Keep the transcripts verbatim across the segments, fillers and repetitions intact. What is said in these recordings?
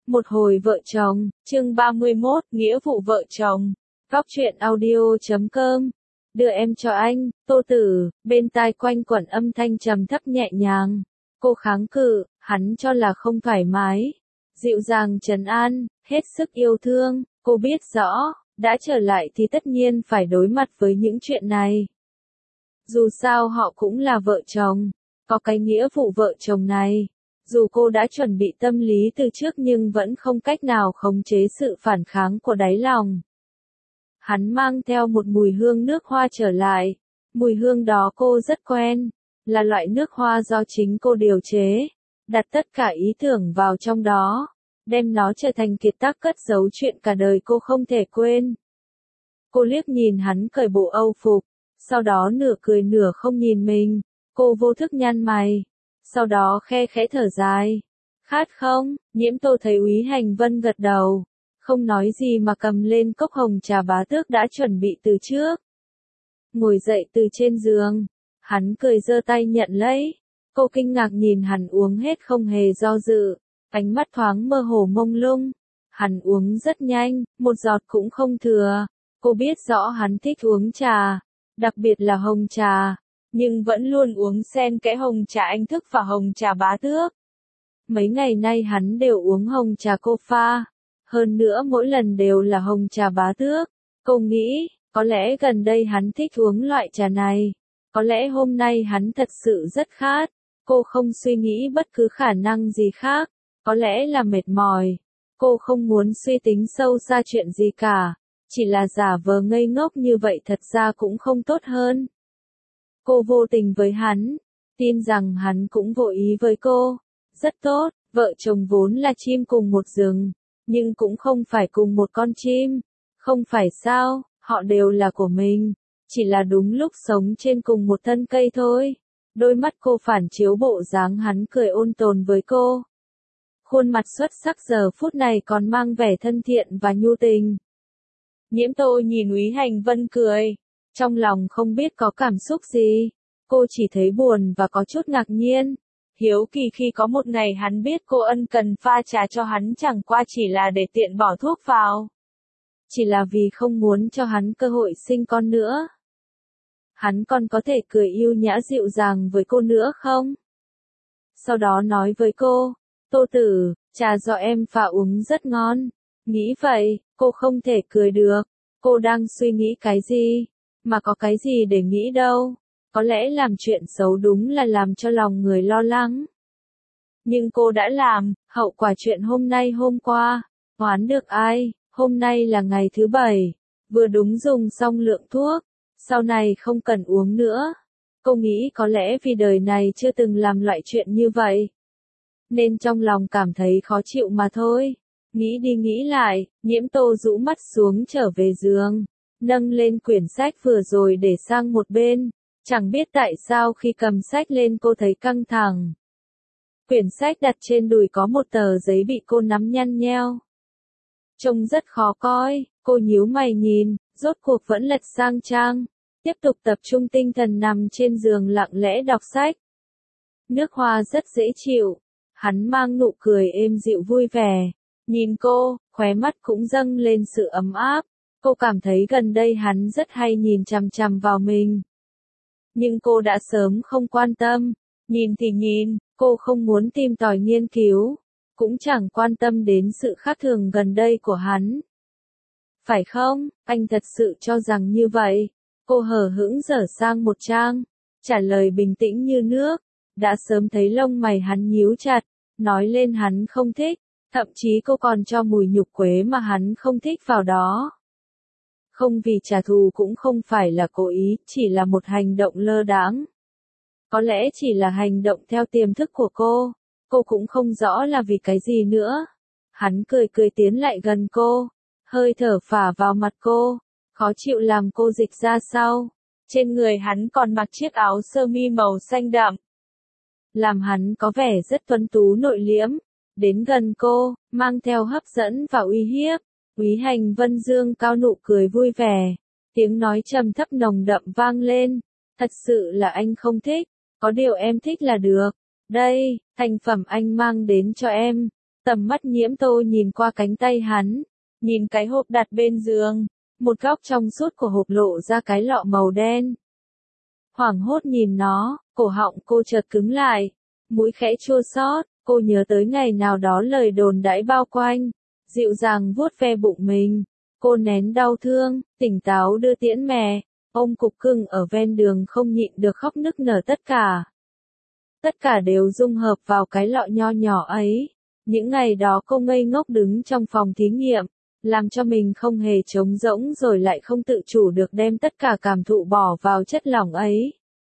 Một hồi vợ chồng, chương ba mươi mốt, nghĩa vụ vợ chồng. Góc truyện audio chấm com. Đưa em cho anh, Tô Tử, bên tai quanh quẩn âm thanh trầm thấp nhẹ nhàng. Cô kháng cự, hắn cho là không thoải mái. Dịu dàng trấn an, hết sức yêu thương, cô biết rõ, đã trở lại thì tất nhiên phải đối mặt với những chuyện này. Dù sao họ cũng là vợ chồng, có cái nghĩa vụ vợ chồng này. Dù cô đã chuẩn bị tâm lý từ trước nhưng vẫn không cách nào khống chế sự phản kháng của đáy lòng. Hắn mang theo một mùi hương nước hoa trở lại. Mùi hương đó cô rất quen, là loại nước hoa do chính cô điều chế, đặt tất cả ý tưởng vào trong đó, đem nó trở thành kiệt tác cất giấu chuyện cả đời cô không thể quên. Cô liếc nhìn hắn cởi bộ âu phục, sau đó nửa cười nửa không nhìn mình, cô vô thức nhăn mày. Sau đó khe khẽ thở dài. Khát không? Nhiễm Tô thấy Úy Hành Vân gật đầu. Không nói gì mà cầm lên cốc hồng trà bá tước đã chuẩn bị từ trước. Ngồi dậy từ trên giường. Hắn cười giơ tay nhận lấy. Cô kinh ngạc nhìn hắn uống hết không hề do dự. Ánh mắt thoáng mơ hồ mông lung. Hắn uống rất nhanh, một giọt cũng không thừa. Cô biết rõ hắn thích uống trà. Đặc biệt là hồng trà. Nhưng vẫn luôn uống xen kẽ hồng trà Anh Thức và hồng trà bá tước. Mấy ngày nay hắn đều uống hồng trà cô pha. Hơn nữa mỗi lần đều là hồng trà bá tước. Cô nghĩ, có lẽ gần đây hắn thích uống loại trà này. Có lẽ hôm nay hắn thật sự rất khát. Cô không suy nghĩ bất cứ khả năng gì khác. Có lẽ là mệt mỏi. Cô không muốn suy tính sâu xa chuyện gì cả. Chỉ là giả vờ ngây ngốc như vậy thật ra cũng không tốt hơn. Cô vô tình với hắn, tin rằng hắn cũng vô ý với cô. Rất tốt, vợ chồng vốn là chim cùng một rừng, nhưng cũng không phải cùng một con chim. Không phải sao, họ đều là của mình, chỉ là đúng lúc sống trên cùng một thân cây thôi. Đôi mắt cô phản chiếu bộ dáng hắn cười ôn tồn với cô. Khuôn mặt xuất sắc giờ phút này còn mang vẻ thân thiện và nhu tình. Nhiễm Tô nhìn Úy Hành Vân cười. Trong lòng không biết có cảm xúc gì, cô chỉ thấy buồn và có chút ngạc nhiên. Hiếu kỳ khi có một ngày hắn biết cô ân cần pha trà cho hắn chẳng qua chỉ là để tiện bỏ thuốc vào. Chỉ là vì không muốn cho hắn cơ hội sinh con nữa. Hắn còn có thể cười yêu nhã dịu dàng với cô nữa không? Sau đó nói với cô, Tô Tử, trà do em pha uống rất ngon. Nghĩ vậy, cô không thể cười được. Cô đang suy nghĩ cái gì? Mà có cái gì để nghĩ đâu, có lẽ làm chuyện xấu đúng là làm cho lòng người lo lắng. Nhưng cô đã làm, hậu quả chuyện hôm nay hôm qua, oán được ai, hôm nay là ngày thứ bảy, vừa đúng dùng xong lượng thuốc, sau này không cần uống nữa. Cô nghĩ có lẽ vì đời này chưa từng làm loại chuyện như vậy, nên trong lòng cảm thấy khó chịu mà thôi. Nghĩ đi nghĩ lại, Nhiễm Tô rũ mắt xuống trở về giường. Nâng lên quyển sách vừa rồi để sang một bên, chẳng biết tại sao khi cầm sách lên cô thấy căng thẳng. Quyển sách đặt trên đùi có một tờ giấy bị cô nắm nhăn nheo. Trông rất khó coi, cô nhíu mày nhìn, rốt cuộc vẫn lật sang trang, tiếp tục tập trung tinh thần nằm trên giường lặng lẽ đọc sách. Nước hoa rất dễ chịu, hắn mang nụ cười êm dịu vui vẻ, nhìn cô, khóe mắt cũng dâng lên sự ấm áp. Cô cảm thấy gần đây hắn rất hay nhìn chằm chằm vào mình. Nhưng cô đã sớm không quan tâm. Nhìn thì nhìn, cô không muốn tìm tòi nghiên cứu. Cũng chẳng quan tâm đến sự khác thường gần đây của hắn. Phải không, anh thật sự cho rằng như vậy? Cô hờ hững dở sang một trang. Trả lời bình tĩnh như nước. Đã sớm thấy lông mày hắn nhíu chặt. Nói lên hắn không thích. Thậm chí cô còn cho mùi nhục quế mà hắn không thích vào đó. Không vì trả thù cũng không phải là cố ý, chỉ là một hành động lơ đãng. Có lẽ chỉ là hành động theo tiềm thức của cô, cô cũng không rõ là vì cái gì nữa. Hắn cười cười tiến lại gần cô, hơi thở phả vào mặt cô, khó chịu làm cô dịch ra sau. Trên người hắn còn mặc chiếc áo sơ mi màu xanh đậm, làm hắn có vẻ rất tuấn tú nội liễm. Đến gần cô, mang theo hấp dẫn và uy hiếp. Úy Hành Vân dương cao nụ cười vui vẻ, tiếng nói trầm thấp nồng đậm vang lên, thật sự là anh không thích, có điều em thích là được, đây, thành phẩm anh mang đến cho em, Tầm mắt Nhiễm Tô nhìn qua cánh tay hắn, nhìn cái hộp đặt bên giường, một góc trong suốt của hộp lộ ra cái lọ màu đen. Hoảng hốt nhìn nó, cổ họng cô chợt cứng lại, mũi khẽ chua xót, cô nhớ tới ngày nào đó lời đồn đãi bao quanh, dịu dàng vuốt ve bụng mình, cô nén đau thương, tỉnh táo đưa tiễn mẹ, ôm cục cưng ở ven đường không nhịn được khóc nức nở tất cả. Tất cả đều dung hợp vào cái lọ nho nhỏ ấy. Những ngày đó cô ngây ngốc đứng trong phòng thí nghiệm, làm cho mình không hề trống rỗng rồi lại không tự chủ được đem tất cả cảm thụ bỏ vào chất lỏng ấy.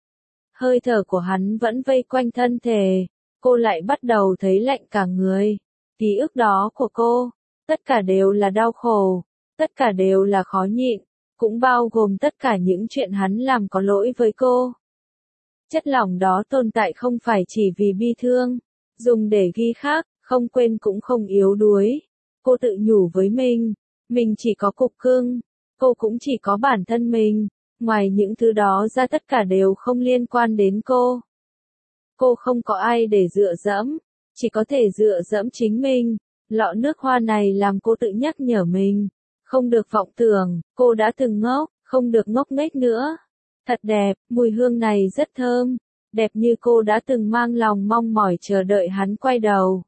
Hơi thở của hắn vẫn vây quanh thân thể, cô lại bắt đầu thấy lạnh cả người. Ký ức đó của cô, tất cả đều là đau khổ, tất cả đều là khó nhịn, cũng bao gồm tất cả những chuyện hắn làm có lỗi với cô. Chất lỏng đó tồn tại không phải chỉ vì bi thương, dùng để ghi khắc, không quên cũng không yếu đuối. Cô tự nhủ với mình, mình chỉ có cục cưng, cô cũng chỉ có bản thân mình, ngoài những thứ đó ra tất cả đều không liên quan đến cô. Cô không có ai để dựa dẫm, chỉ có thể dựa dẫm chính mình. Lọ nước hoa này làm cô tự nhắc nhở mình, không được vọng tưởng, cô đã từng ngốc, không được ngốc nghếch nữa. Thật đẹp, mùi hương này rất thơm, đẹp như cô đã từng mang lòng mong mỏi chờ đợi hắn quay đầu.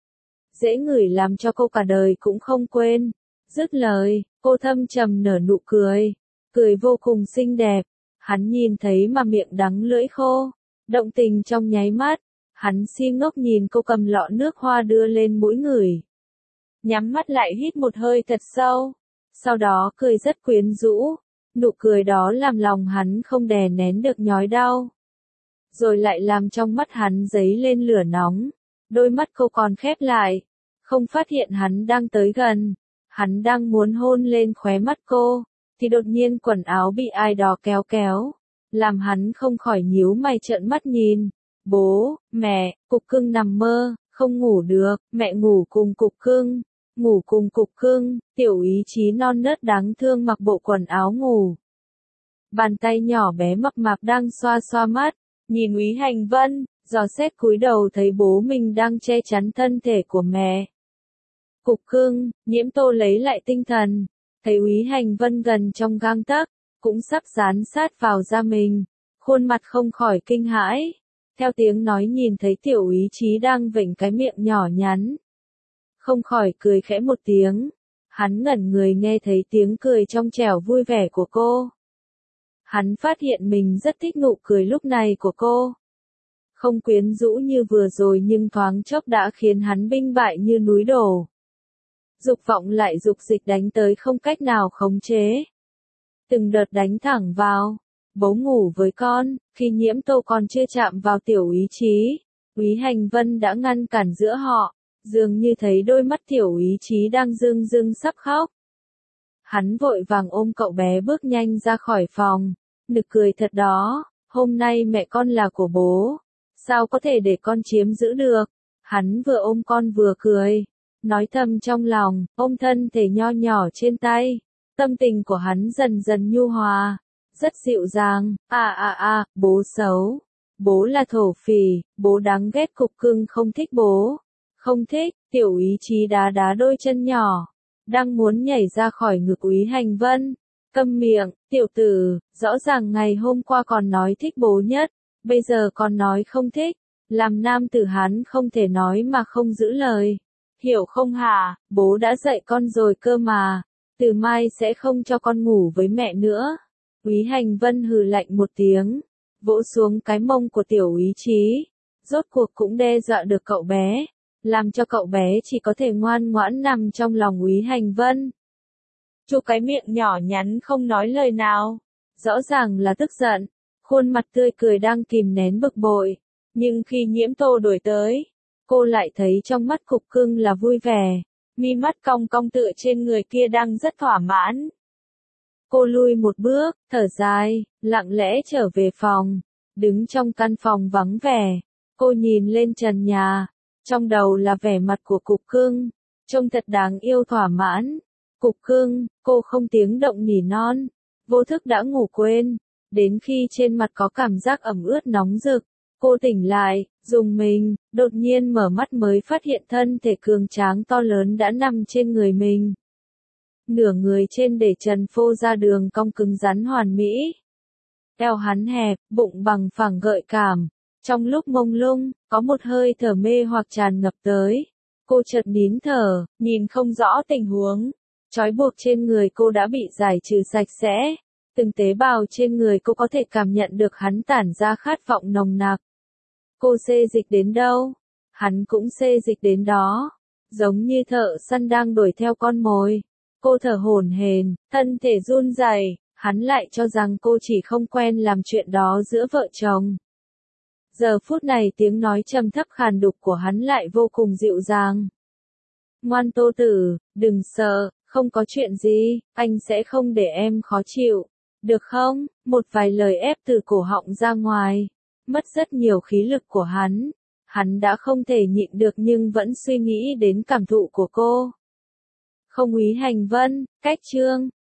Dễ ngửi làm cho cô cả đời cũng không quên. Dứt lời, cô thâm trầm nở nụ cười, cười vô cùng xinh đẹp. Hắn nhìn thấy mà miệng đắng lưỡi khô, động tình trong nháy mắt, hắn si ngốc nhìn cô cầm lọ nước hoa đưa lên mũi ngửi. Nhắm mắt lại hít một hơi thật sâu, sau đó cười rất quyến rũ, nụ cười đó làm lòng hắn không đè nén được nhói đau. Rồi lại làm trong mắt hắn dấy lên lửa nóng, đôi mắt cô còn khép lại, không phát hiện hắn đang tới gần, hắn đang muốn hôn lên khóe mắt cô, thì đột nhiên quần áo bị ai đó kéo kéo, làm hắn không khỏi nhíu mày trợn mắt nhìn. Bố, mẹ, cục cưng nằm mơ, không ngủ được, mẹ ngủ cùng cục cưng, ngủ cùng cục cưng, Tiểu Ý Chí non nớt đáng thương mặc bộ quần áo ngủ. Bàn tay nhỏ bé mập mạp đang xoa xoa mắt, nhìn Úy Hành Vân, dò xét cúi đầu thấy bố mình đang che chắn thân thể của mẹ. Cục cưng, Nhiễm Tô lấy lại tinh thần, thấy Úy Hành Vân gần trong gang tấc, cũng sắp dán sát vào da mình, khuôn mặt không khỏi kinh hãi. Theo tiếng nói nhìn thấy Tiểu Ý Chí đang vểnh cái miệng nhỏ nhắn. Không khỏi cười khẽ một tiếng. Hắn ngẩn người nghe thấy tiếng cười trong trẻo vui vẻ của cô. Hắn phát hiện mình rất thích nụ cười lúc này của cô. Không quyến rũ như vừa rồi nhưng thoáng chốc đã khiến hắn binh bại như núi đổ. Dục vọng lại dục dịch đánh tới không cách nào khống chế. Từng đợt đánh thẳng vào. Bố ngủ với con, khi Nhiễm Tô còn chưa chạm vào Tiểu Ý Chí, Úy Hành Vân đã ngăn cản giữa họ, dường như thấy đôi mắt Tiểu Ý Chí đang rưng rưng sắp khóc. Hắn vội vàng ôm cậu bé bước nhanh ra khỏi phòng, nực cười thật đó, hôm nay mẹ con là của bố, sao có thể để con chiếm giữ được. Hắn vừa ôm con vừa cười, nói thầm trong lòng, ôm thân thể nho nhỏ trên tay, tâm tình của hắn dần dần nhu hòa. Rất dịu dàng, à à à, bố xấu, bố là thổ phỉ, bố đáng ghét, cục cưng không thích bố, không thích. Tiểu Ý Chí đá đá đôi chân nhỏ, đang muốn nhảy ra khỏi ngực Úy Hành Vân, câm miệng, tiểu tử, rõ ràng ngày hôm qua còn nói thích bố nhất, bây giờ còn nói không thích, làm nam tử hắn không thể nói mà không giữ lời, hiểu không hả, bố đã dạy con rồi cơ mà, từ mai sẽ không cho con ngủ với mẹ nữa. Úy Hành Vân hừ lạnh một tiếng, vỗ xuống cái mông của Tiểu Ý Chí, rốt cuộc cũng đe dọa được cậu bé, làm cho cậu bé chỉ có thể ngoan ngoãn nằm trong lòng Úy Hành Vân. Chu cái miệng nhỏ nhắn không nói lời nào, rõ ràng là tức giận, khuôn mặt tươi cười đang kìm nén bực bội, nhưng khi Nhiễm Tô đổi tới, cô lại thấy trong mắt cục cưng là vui vẻ, mi mắt cong cong tựa trên người kia đang rất thỏa mãn. Cô lui một bước, thở dài, lặng lẽ trở về phòng, đứng trong căn phòng vắng vẻ, cô nhìn lên trần nhà, trong đầu là vẻ mặt của cục cưng, trông thật đáng yêu thỏa mãn. Cục cưng, cô không tiếng động nỉ non, vô thức đã ngủ quên, đến khi trên mặt có cảm giác ẩm ướt nóng rực, Cô tỉnh lại, rùng mình, đột nhiên mở mắt mới phát hiện thân thể cường tráng to lớn đã nằm trên người mình. Nửa người trên để trần phô ra đường cong cứng rắn hoàn mỹ. Eo hắn hẹp, bụng bằng phẳng gợi cảm. Trong lúc mông lung, có một hơi thở mê hoặc tràn ngập tới. Cô chợt nín thở, nhìn không rõ tình huống. Trói buộc trên người cô đã bị giải trừ sạch sẽ. Từng tế bào trên người cô có thể cảm nhận được hắn tản ra khát vọng nồng nặc. Cô xê dịch đến đâu, hắn cũng xê dịch đến đó. Giống như thợ săn đang đuổi theo con mồi. Cô thở hổn hển, thân thể run rẩy, hắn lại cho rằng cô chỉ không quen làm chuyện đó giữa vợ chồng. Giờ phút này tiếng nói trầm thấp khàn đục của hắn lại vô cùng dịu dàng. Ngoan Tô Tử, đừng sợ, không có chuyện gì, anh sẽ không để em khó chịu. Được không? Một vài lời ép từ cổ họng ra ngoài. Mất rất nhiều khí lực của hắn. Hắn đã không thể nhịn được nhưng vẫn suy nghĩ đến cảm thụ của cô. Không Úy Hành Vân, cách chương.